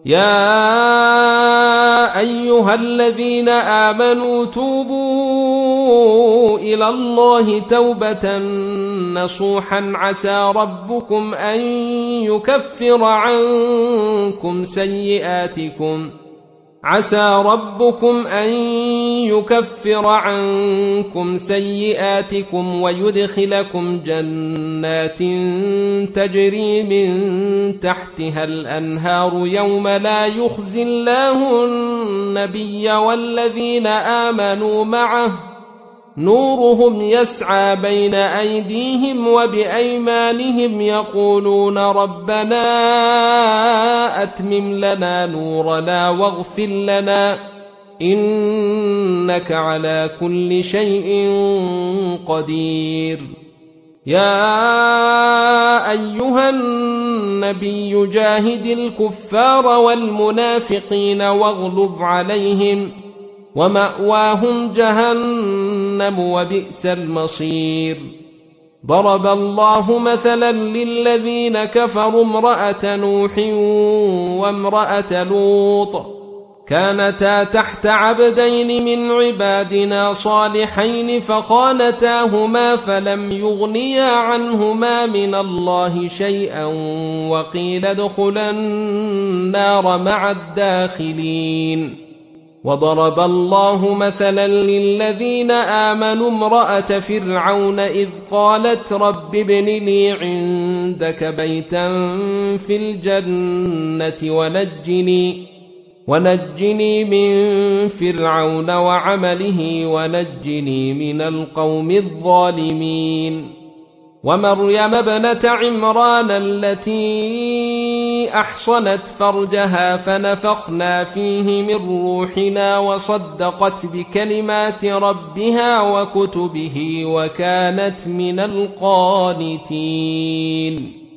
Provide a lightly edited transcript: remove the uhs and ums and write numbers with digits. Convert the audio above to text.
يا أيها الذين آمنوا توبوا إلى الله توبة نصوحا عسى ربكم أن يكفر عنكم سيئاتكم ويدخلكم جنات تجري من تحتها الأنهار يوم لا يخزي الله النبي والذين آمنوا معه نورهم يسعى بين أيديهم وبأيمانهم يقولون ربنا أتمم لنا نورنا واغفر لنا إنك على كل شيء قدير. يا أيها النبي جاهد الكفار والمنافقين واغلظ عليهم ومأواهم جهنم وبئس المصير. ضرب الله مثلا للذين كفروا امرأة نوح وامرأة لوط كانتا تحت عبدين من عبادنا صالحين فخانتاهما فلم يغنيا عنهما من الله شيئا وقيل ادخلا النار مع الداخلين. وضرب الله مثلا للذين آمنوا امرأة فرعون إذ قالت رب ابن لي عندك بيتا في الجنة ونجني من فرعون وعمله ونجني من القوم الظالمين. ومريم ابنة عمران التي أحصنت فرجها فنفخنا فيه من روحنا وصدقت بكلمات ربها وكتبه وكانت من القانتين.